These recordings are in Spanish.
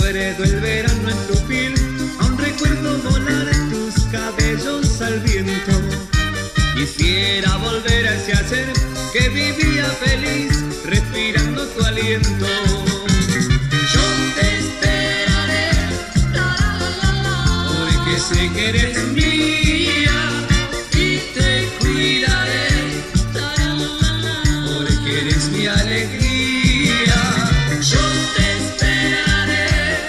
Recuerdo el verano en tu piel, aún recuerdo volar en tus cabellos al viento. Quisiera volver a ese ayer que vivía feliz, respirando tu aliento. Yo te esperaré, porque sé que eres mía y te cuidaré, porque eres mi alegría. Yo te esperaré,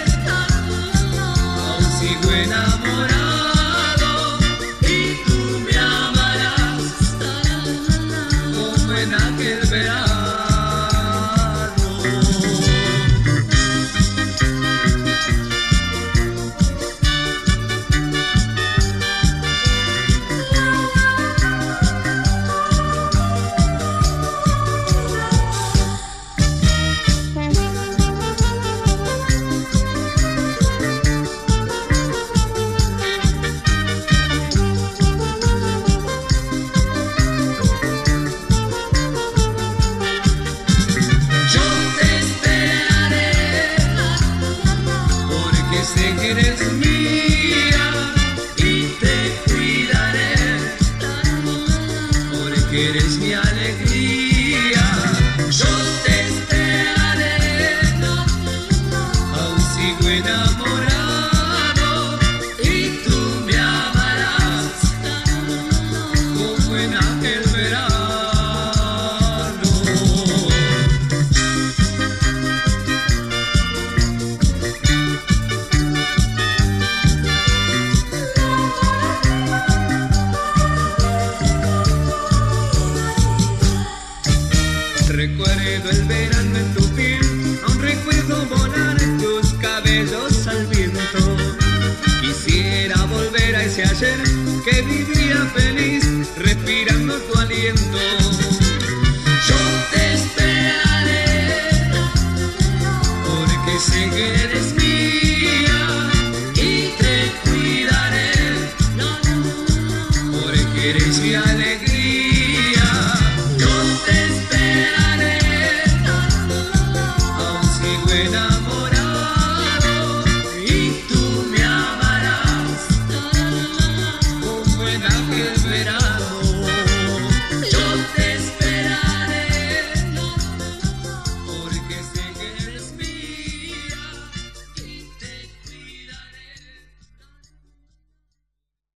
aún sigo enamorado y tú me amarás como en aquel verano. Sé que eres mía y te cuidaré, porque eres mi alegría. Yo te esperaré, aún sigo enamorado y tú me amarás como en aquel verano. Recuerdo el verano en tu piel, aún recuerdo volar en tus cabellos al viento. Quisiera volver a ese ayer que vivía feliz, respirando tu aliento. Yo te esperaré, porque sé que eres mi